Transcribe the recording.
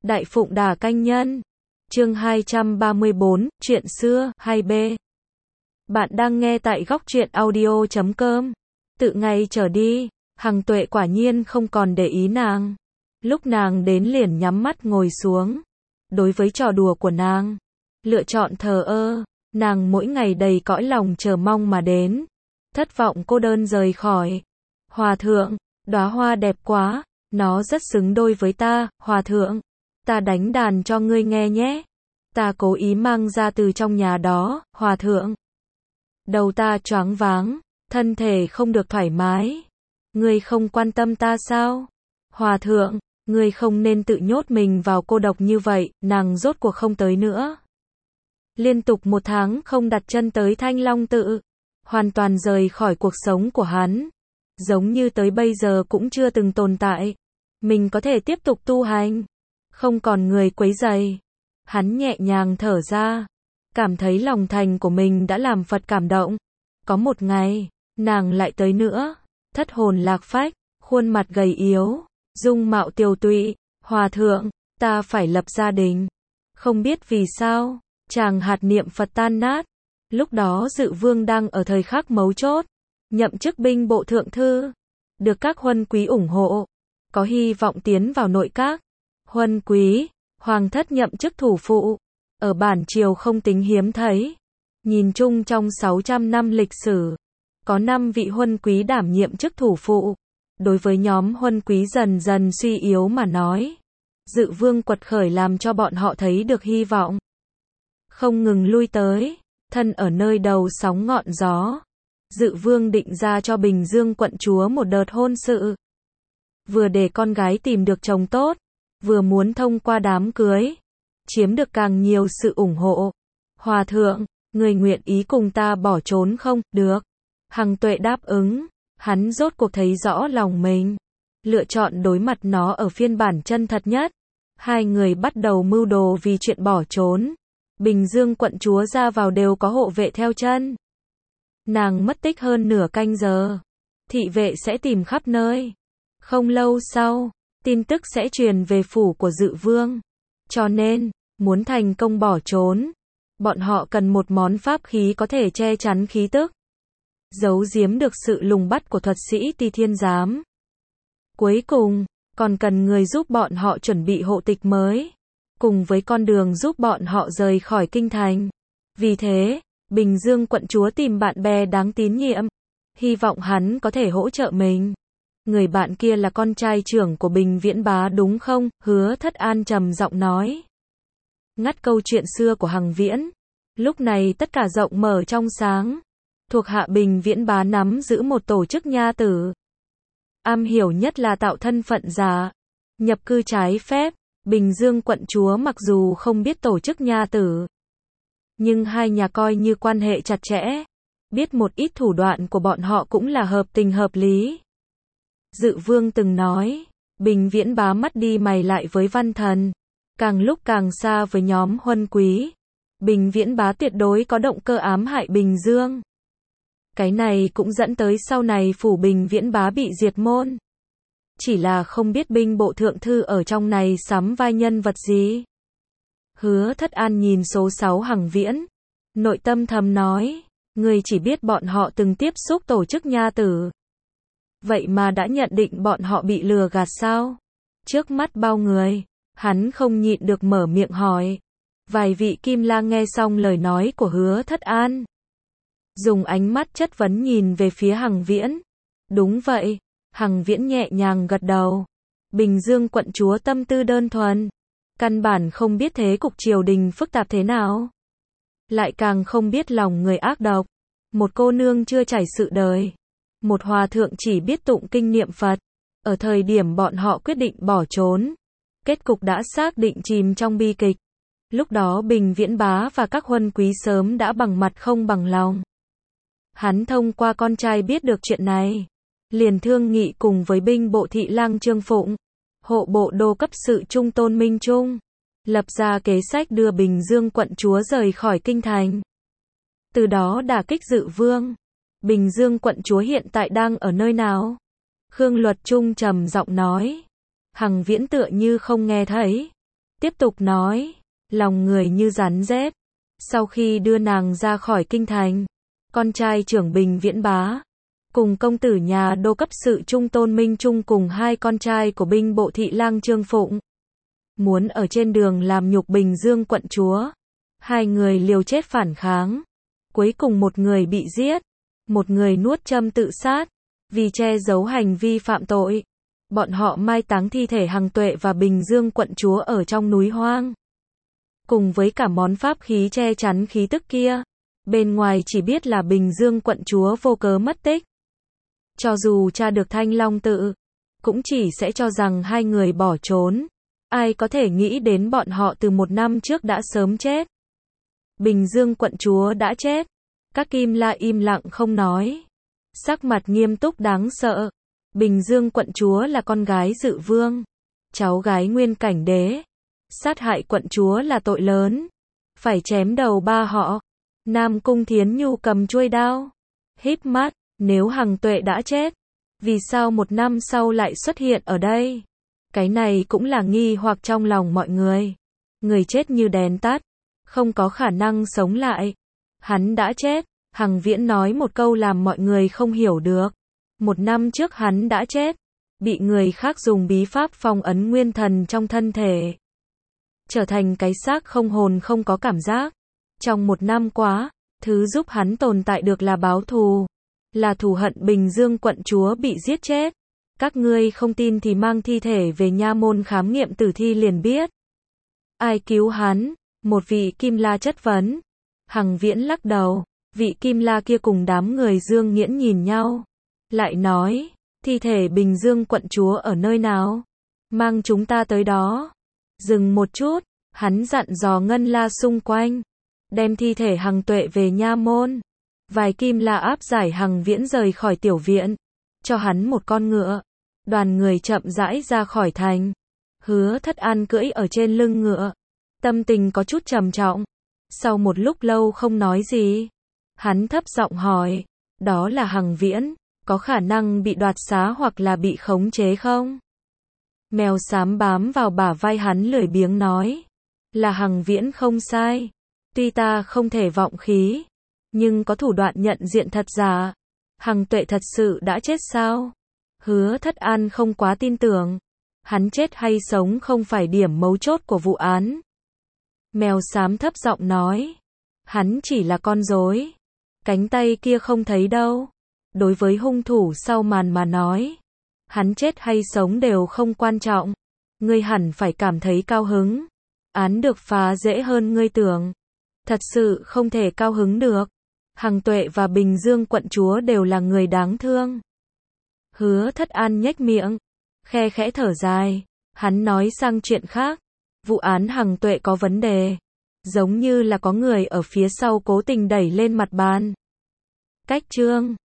Đại Phụng Đà Canh Nhân. Chương 234, chuyện xưa, 2B. Bạn đang nghe tại góc truyện audio.com. Tự ngày trở đi, Hằng Tuệ quả nhiên không còn để ý nàng. Lúc nàng đến liền nhắm mắt ngồi xuống. Đối với trò đùa của nàng, lựa chọn thờ ơ. Nàng mỗi ngày đầy cõi lòng chờ mong mà đến. Thất vọng cô đơn rời khỏi. Hòa thượng, đóa hoa đẹp quá, nó rất xứng đôi với ta, hòa thượng. Ta đánh đàn cho ngươi nghe nhé. Ta cố ý mang ra từ trong nhà đó, hòa thượng. Đầu ta choáng váng, thân thể không được thoải mái. Ngươi không quan tâm ta sao? Hòa thượng, ngươi không nên tự nhốt mình vào cô độc như vậy, nàng rốt cuộc không tới nữa. Liên tục 1 tháng không đặt chân tới Thanh Long Tự, hoàn toàn rời khỏi cuộc sống của hắn. Giống như tới bây giờ cũng chưa từng tồn tại. Mình có thể tiếp tục tu hành. Không còn người quấy rầy. Hắn nhẹ nhàng thở ra. Cảm thấy lòng thành của mình đã làm Phật cảm động. Có một ngày, nàng lại tới nữa. Thất hồn lạc phách, khuôn mặt gầy yếu, dung mạo tiều tụy. Hòa thượng, ta phải lập gia đình. Không biết vì sao, chàng hạt niệm Phật tan nát. Lúc đó Dự Vương đang ở thời khắc mấu chốt. Nhậm chức binh bộ thượng thư. Được các huân quý ủng hộ. Có hy vọng tiến vào nội các. Huân quý, hoàng thất nhậm chức thủ phụ. Ở bản triều không tính hiếm thấy. Nhìn chung trong 600 năm lịch sử, có 5 vị huân quý đảm nhiệm chức thủ phụ. Đối với nhóm huân quý dần dần suy yếu mà nói, Dự Vương quật khởi làm cho bọn họ thấy được hy vọng. Không ngừng lui tới, thân ở nơi đầu sóng ngọn gió. Dự Vương định ra cho Bình Dương quận chúa một đợt hôn sự. Vừa để con gái tìm được chồng tốt, vừa muốn thông qua đám cưới, chiếm được càng nhiều sự ủng hộ. Hòa thượng, người nguyện ý cùng ta bỏ trốn không? Được. Hằng Tuệ đáp ứng, hắn rốt cuộc thấy rõ lòng mình. Lựa chọn đối mặt nó ở phiên bản chân thật nhất. Hai người bắt đầu mưu đồ vì chuyện bỏ trốn. Bình Dương quận chúa ra vào đều có hộ vệ theo chân. Nàng mất tích hơn nửa canh giờ. Thị vệ sẽ tìm khắp nơi. Không lâu sau, tin tức sẽ truyền về phủ của Dự Vương. Cho nên, muốn thành công bỏ trốn, bọn họ cần một món pháp khí có thể che chắn khí tức, giấu giếm được sự lùng bắt của thuật sĩ Ti Thiên Giám. Cuối cùng, còn cần người giúp bọn họ chuẩn bị hộ tịch mới, cùng với con đường giúp bọn họ rời khỏi kinh thành. Vì thế, Bình Dương quận chúa tìm bạn bè đáng tín nhiệm, hy vọng hắn có thể hỗ trợ mình. Người bạn kia là con trai trưởng của Bình Viễn Bá đúng không? Hứa Thất An trầm giọng nói. Ngắt câu chuyện xưa của Hằng Viễn. Lúc này tất cả rộng mở trong sáng. Thuộc hạ Bình Viễn Bá nắm giữ một tổ chức nha tử. Am hiểu nhất là tạo thân phận giả, nhập cư trái phép. Bình Dương quận chúa mặc dù không biết tổ chức nha tử, nhưng hai nhà coi như quan hệ chặt chẽ. Biết một ít thủ đoạn của bọn họ cũng là hợp tình hợp lý. Dự Vương từng nói, Bình Viễn Bá mắt đi mày lại với Văn Thần, càng lúc càng xa với nhóm huân quý. Bình Viễn Bá tuyệt đối có động cơ ám hại Bình Dương. Cái này cũng dẫn tới sau này phủ Bình Viễn Bá bị diệt môn. Chỉ là không biết binh bộ thượng thư ở trong này sắm vai nhân vật gì. Hứa Thất An nhìn số 6 Hằng Viễn, nội tâm thầm nói, người chỉ biết bọn họ từng tiếp xúc tổ chức nha tử. Vậy mà đã nhận định bọn họ bị lừa gạt sao? Trước mắt bao người, hắn không nhịn được mở miệng hỏi. Vài vị kim lang nghe xong lời nói của Hứa Thất An, dùng ánh mắt chất vấn nhìn về phía Hằng Viễn. Đúng vậy, Hằng Viễn nhẹ nhàng gật đầu. Bình Dương quận chúa tâm tư đơn thuần, căn bản không biết thế cục triều đình phức tạp thế nào. Lại càng không biết lòng người ác độc. Một cô nương chưa trải sự đời. Một hòa thượng chỉ biết tụng kinh niệm Phật. Ở thời điểm bọn họ quyết định bỏ trốn, kết cục đã xác định chìm trong bi kịch. Lúc đó Bình Viễn Bá và các huân quý sớm đã bằng mặt không bằng lòng. Hắn thông qua con trai biết được chuyện này, liền thương nghị cùng với binh bộ thị lang Trương Phụng, hộ bộ đô cấp sự Trung Tôn Minh Trung, lập ra kế sách đưa Bình Dương quận chúa rời khỏi kinh thành. Từ đó đả kích Dự Vương. Bình Dương quận chúa hiện tại đang ở nơi nào? Khương Luật Trung trầm giọng nói. Hằng Viễn tựa như không nghe thấy. tiếp tục nói, lòng người như rắn rết. Sau khi đưa nàng ra khỏi kinh thành, con trai trưởng Bình Viễn Bá, cùng công tử nhà đô cấp sự Trung Tôn Minh Trung cùng hai con trai của binh bộ thị lang Trương Phụng, muốn ở trên đường làm nhục Bình Dương quận chúa. Hai người liều chết phản kháng. Cuối cùng một người bị giết, một người nuốt châm tự sát. Vì che giấu hành vi phạm tội, bọn họ mai táng thi thể Hằng Tuệ và Bình Dương quận chúa ở trong núi hoang. Cùng với cả món pháp khí che chắn khí tức kia, bên ngoài chỉ biết là Bình Dương quận chúa vô cớ mất tích. Cho dù tra được Thanh Long tự, cũng chỉ sẽ cho rằng hai người bỏ trốn. Ai có thể nghĩ đến bọn họ từ 1 năm trước đã sớm chết. Bình Dương quận chúa đã chết. Các Kim La im lặng không nói. Sắc mặt nghiêm túc đáng sợ. Bình Dương quận chúa là con gái Dự Vương, cháu gái Nguyên Cảnh Đế. Sát hại quận chúa là tội lớn, phải chém đầu ba họ. Nam Cung Thiến Nhu cầm chuôi đao, híp mắt, nếu Hằng Tuệ đã chết, vì sao 1 năm sau lại xuất hiện ở đây? Cái này cũng là nghi hoặc trong lòng mọi người. Người chết như đèn tắt, không có khả năng sống lại. Hắn đã chết. Hằng Viễn nói một câu làm mọi người không hiểu được. 1 năm trước hắn đã chết, bị người khác dùng bí pháp phong ấn nguyên thần trong thân thể, trở thành cái xác không hồn không có cảm giác. Trong 1 năm quá, thứ giúp hắn tồn tại được là báo thù, là thù hận Bình Dương quận chúa bị giết chết. Các ngươi không tin thì mang thi thể về nha môn khám nghiệm tử thi liền biết. Ai cứu hắn? Một vị Kim La chất vấn. Hằng Viễn lắc đầu. Vị Kim La kia cùng đám người Dương Nghiễn nhìn nhau, lại nói, thi thể Bình Dương quận chúa ở nơi nào? Mang chúng ta tới đó. Dừng một chút, hắn dặn dò Ngân La xung quanh, đem thi thể Hằng Tuệ về nha môn. Vài Kim La áp giải Hằng Viễn rời khỏi tiểu viện, cho hắn một con ngựa. Đoàn người chậm rãi ra khỏi thành. Hứa Thất An cưỡi ở trên lưng ngựa, tâm tình có chút trầm trọng. Sau một lúc lâu không nói gì, hắn thấp giọng hỏi, đó là Hằng Viễn, có khả năng bị đoạt xá hoặc là bị khống chế không? Mèo xám bám vào bả vai hắn lười biếng nói, là Hằng Viễn không sai. Tuy ta không thể vọng khí, nhưng có thủ đoạn nhận diện thật giả. Hằng Tuệ thật sự đã chết sao? Hứa Thất An không quá tin tưởng. Hắn chết hay sống không phải điểm mấu chốt của vụ án. Mèo xám thấp giọng nói, hắn chỉ là con rối. Cánh tay kia không thấy đâu. Đối với hung thủ sau màn mà nói, hắn chết hay sống đều không quan trọng. Ngươi hẳn phải cảm thấy cao hứng. Án được phá dễ hơn ngươi tưởng. Thật sự không thể cao hứng được. Hằng Tuệ và Bình Dương quận chúa đều là người đáng thương. Hứa Thất An nhếch miệng, khe khẽ thở dài. Hắn nói sang chuyện khác. Vụ án Hằng Tuệ có vấn đề. Giống như là có người ở phía sau cố tình đẩy lên mặt bàn. Cách chương